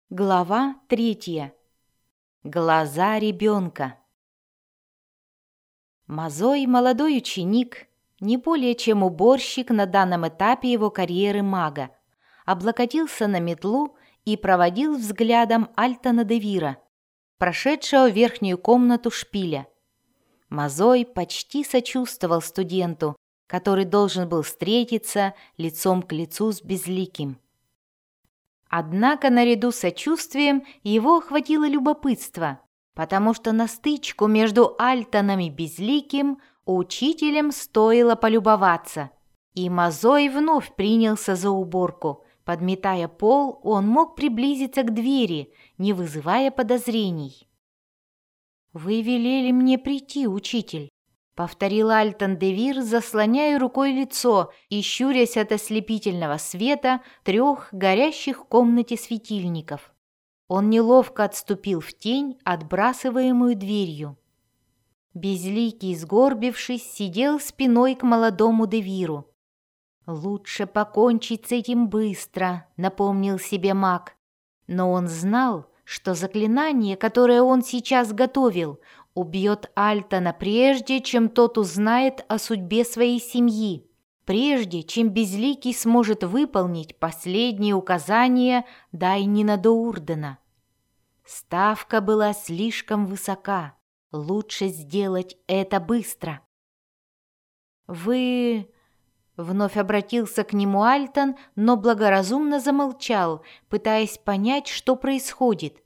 Глава 3. Глаза ребенка. Мазой – молодой ученик, не более чем уборщик на данном этапе его карьеры мага, облокотился на метлу и проводил взглядом Альтона де Вира, прошедшего в верхнюю комнату шпиля. Мазой почти сочувствовал студенту, который должен был встретиться лицом к лицу с Безликим. Однако наряду с сочувствием его охватило любопытство, потому что на стычку между Альтоном и Безликим учителем стоило полюбоваться. И Мазой вновь принялся за уборку. Подметая пол, он мог приблизиться к двери, не вызывая подозрений. «Вы велели мне прийти, учитель», — повторил Альтон де Вир, заслоняя рукой лицо и щурясь от ослепительного света 3 горящих в комнате светильников. Он неловко отступил в тень, отбрасываемую дверью. Безликий, сгорбившись, сидел спиной к молодому де Виру. «Лучше покончить с этим быстро», — напомнил себе маг. Но он знал, что заклинание, которое он сейчас готовил, убьет Альтона прежде, чем тот узнает о судьбе своей семьи, прежде, чем Безликий сможет выполнить последние указания Дайнина Доурдена. Ставка была слишком высока. Лучше сделать это быстро. «Вы...» — вновь обратился к нему Альтон, но благоразумно замолчал, пытаясь понять, что происходит.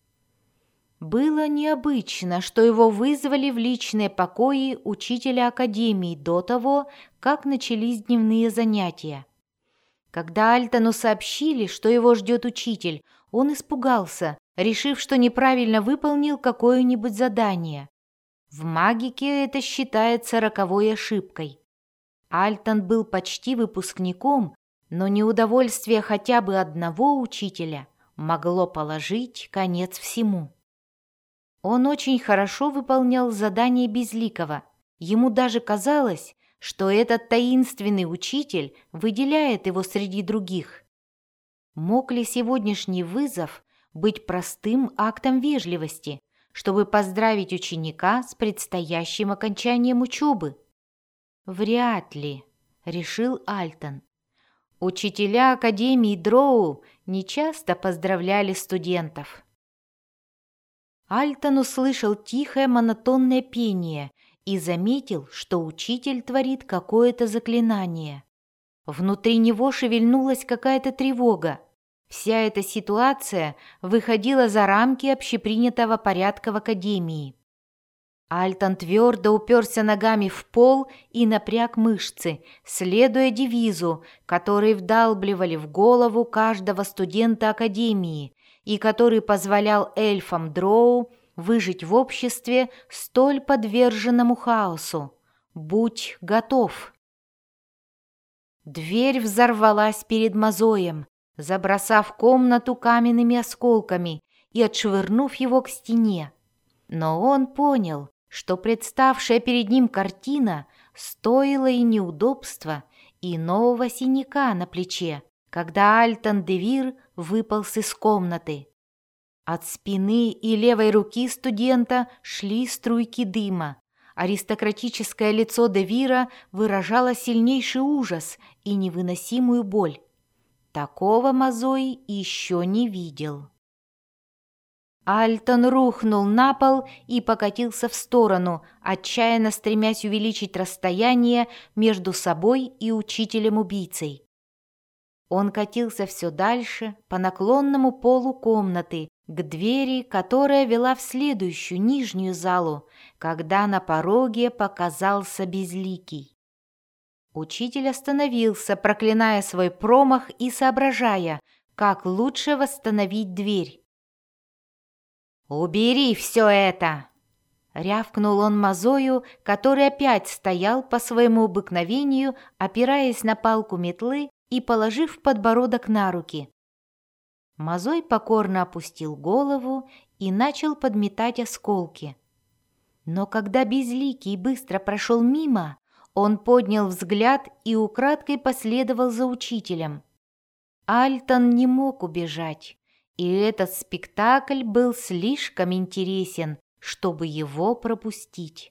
Было необычно, что его вызвали в личные покои учителя академии до того, как начались дневные занятия. Когда Альтону сообщили, что его ждет учитель, он испугался, решив, что неправильно выполнил какое-нибудь задание. В магике это считается роковой ошибкой. Альтон был почти выпускником, но неудовольствие хотя бы одного учителя могло положить конец всему. Он очень хорошо выполнял задания Безликого. Ему даже казалось, что этот таинственный учитель выделяет его среди других. Мог ли сегодняшний вызов быть простым актом вежливости, чтобы поздравить ученика с предстоящим окончанием учебы? «Вряд ли», — решил Альтон. Учителя Академии Дроу нечасто поздравляли студентов. Альтон услышал тихое монотонное пение и заметил, что учитель творит какое-то заклинание. Внутри него шевельнулась какая-то тревога. Вся эта ситуация выходила за рамки общепринятого порядка в Академии. Альтон твердо уперся ногами в пол и напряг мышцы, следуя девизу, который вдалбливали в голову каждого студента Академии и который позволял эльфам Дроу выжить в обществе, столь подверженному хаосу. «Будь готов!» Дверь взорвалась перед Мазоем, забросав комнату каменными осколками и отшвырнув его к стене. Но он понял, что представшая перед ним картина стоила и неудобства, и нового синяка на плече, когда Альтон де Вир выполз из комнаты. От спины и левой руки студента шли струйки дыма. Аристократическое лицо де Вира выражало сильнейший ужас и невыносимую боль. Такого Мазой еще не видел. Альтон рухнул на пол и покатился в сторону, отчаянно стремясь увеличить расстояние между собой и учителем-убийцей. Он катился все дальше по наклонному полу комнаты к двери, которая вела в следующую нижнюю залу, когда на пороге показался Безликий. Учитель остановился, проклиная свой промах и соображая, как лучше восстановить дверь. «Убери все это!» — рявкнул он Мазою, который опять стоял по своему обыкновению, опираясь на палку метлы и положив подбородок на руки. Мазой покорно опустил голову и начал подметать осколки. Но когда Безликий быстро прошел мимо, он поднял взгляд и украдкой последовал за учителем. Альтон не мог убежать, И этот спектакль был слишком интересен, чтобы его пропустить.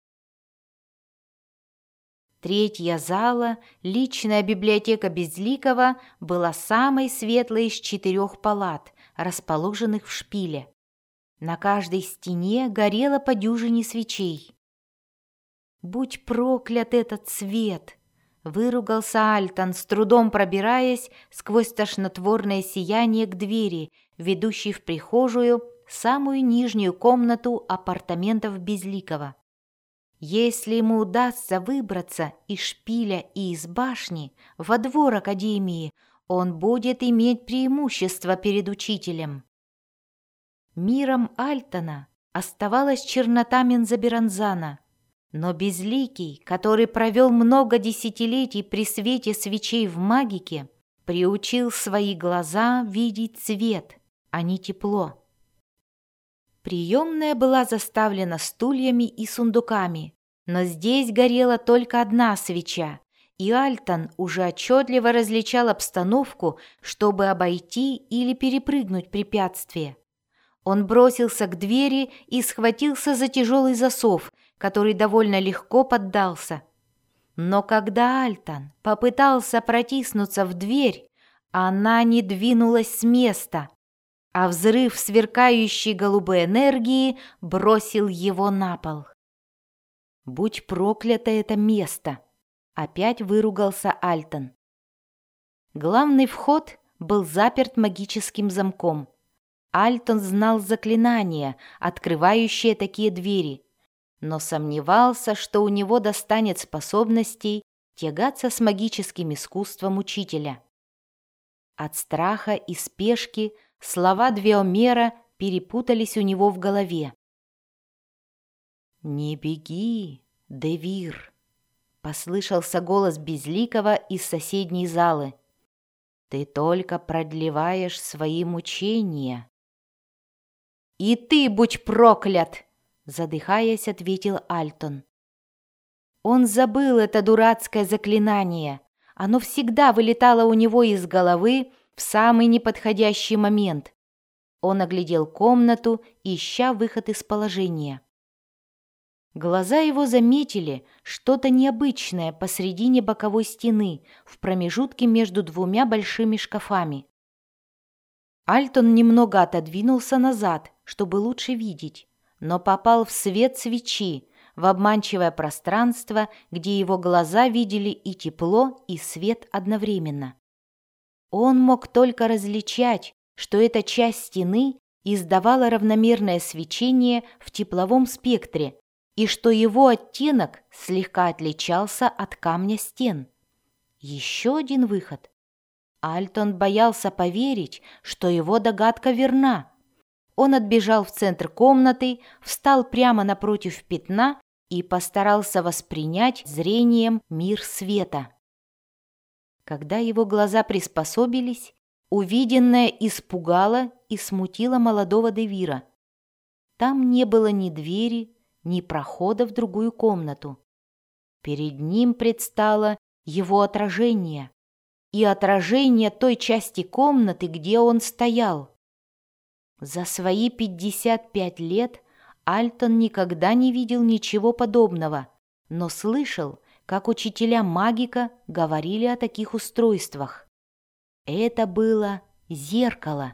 Третья зала, личная библиотека Безликого, была самой светлой из 4 палат, расположенных в шпиле. На каждой стене горело по дюжине свечей. «Будь проклят этот свет!» — выругался Альтон, с трудом пробираясь сквозь тошнотворное сияние к двери, ведущей в прихожую, самую нижнюю комнату апартаментов Безликого. Если ему удастся выбраться из шпиля и из башни во двор академии, он будет иметь преимущество перед учителем. Миром Альтона оставалась чернота Мензоберанзана, но Безликий, который провел много десятилетий при свете свечей в магике, приучил свои глаза видеть цвет, а не тепло. Приемная была заставлена стульями и сундуками, но здесь горела только одна свеча, и Альтон уже отчетливо различал обстановку, чтобы обойти или перепрыгнуть препятствие. Он бросился к двери и схватился за тяжелый засов, который довольно легко поддался. Но когда Альтон попытался протиснуться в дверь, она не двинулась с места, а взрыв сверкающей голубой энергии бросил его на пол. «Будь проклято это место!» — опять выругался Альтон. Главный вход был заперт магическим замком. Альтон знал заклинания, открывающие такие двери, но сомневался, что у него достанет способностей тягаться с магическим искусством учителя. От страха и спешки слова Двеомера перепутались у него в голове. «Не беги, Девир!» — послышался голос Безликого из соседней залы. «Ты только продлеваешь свои мучения». «И ты будь проклят!» — задыхаясь, ответил Альтон. Он забыл это дурацкое заклинание. Оно всегда вылетало у него из головы в самый неподходящий момент. Он оглядел комнату, ища выход из положения. Глаза его заметили что-то необычное посредине боковой стены, в промежутке между 2 большими шкафами. Альтон немного отодвинулся назад, чтобы лучше видеть, но попал в свет свечи, в обманчивое пространство, где его глаза видели и тепло, и свет одновременно. Он мог только различать, что эта часть стены издавала равномерное свечение в тепловом спектре, и что его оттенок слегка отличался от камня стен. Еще один выход. Альтон боялся поверить, что его догадка верна. Он отбежал в центр комнаты, встал прямо напротив пятна и постарался воспринять зрением мир света. Когда его глаза приспособились, увиденное испугало и смутило молодого Девира. Там не было ни двери, ни прохода в другую комнату. Перед ним предстало его отражение и отражение той части комнаты, где он стоял. За свои 55 лет Альтон никогда не видел ничего подобного, но слышал, как учителя магика говорили о таких устройствах. Это было зеркало.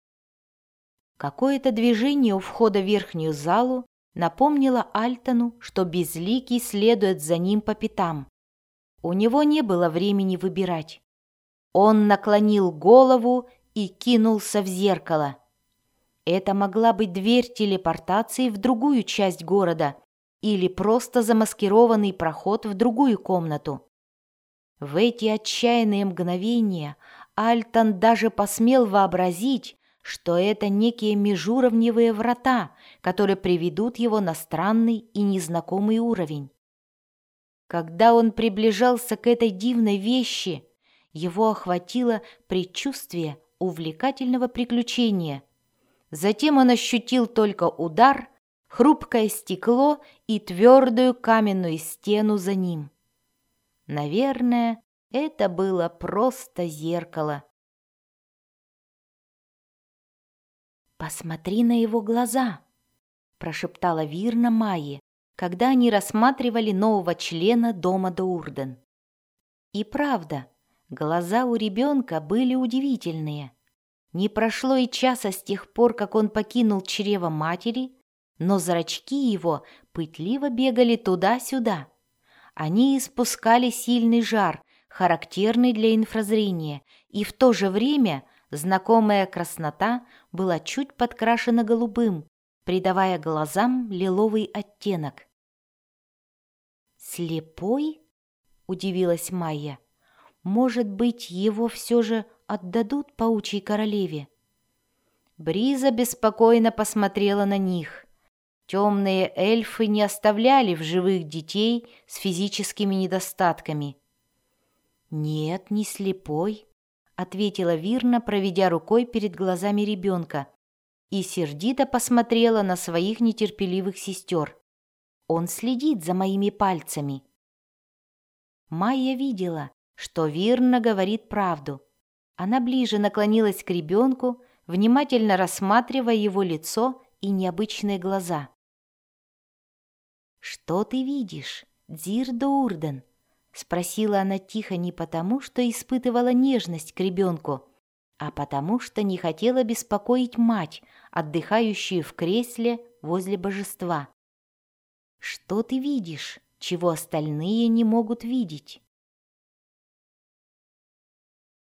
Какое-то движение у входа в верхнюю залу напомнило Альтону, что Безликий следует за ним по пятам. У него не было времени выбирать. Он наклонил голову и кинулся в зеркало. Это могла быть дверь телепортации в другую часть города или просто замаскированный проход в другую комнату. В эти отчаянные мгновения Альтон даже посмел вообразить, что это некие межуровневые врата, которые приведут его на странный и незнакомый уровень. Когда он приближался к этой дивной вещи, его охватило предчувствие увлекательного приключения. Затем он ощутил только удар, хрупкое стекло и твердую каменную стену за ним. Наверное, это было просто зеркало. «Посмотри на его глаза», – прошептала Вирна Майе, когда они рассматривали нового члена дома Доурден. И правда, глаза у ребенка были удивительные. Не прошло и часа с тех пор, как он покинул чрево матери, но зрачки его пытливо бегали туда-сюда. Они испускали сильный жар, характерный для инфразрения, и в то же время знакомая краснота была чуть подкрашена голубым, придавая глазам лиловый оттенок. «Слепой?» – удивилась Майя. «Может быть, его все же отдадут паучьей королеве?» Бриза беспокойно посмотрела на них. Темные эльфы не оставляли в живых детей с физическими недостатками. «Нет, не слепой», — ответила Вирна, проведя рукой перед глазами ребенка, и сердито посмотрела на своих нетерпеливых сестер. «Он следит за моими пальцами». Майя видела, что Вирна говорит правду. Она ближе наклонилась к ребенку, внимательно рассматривая его лицо и необычные глаза. «Что ты видишь, Дзир Доурден?» — спросила она тихо не потому, что испытывала нежность к ребенку, а потому что не хотела беспокоить мать, отдыхающую в кресле возле божества. «Что ты видишь, чего остальные не могут видеть?»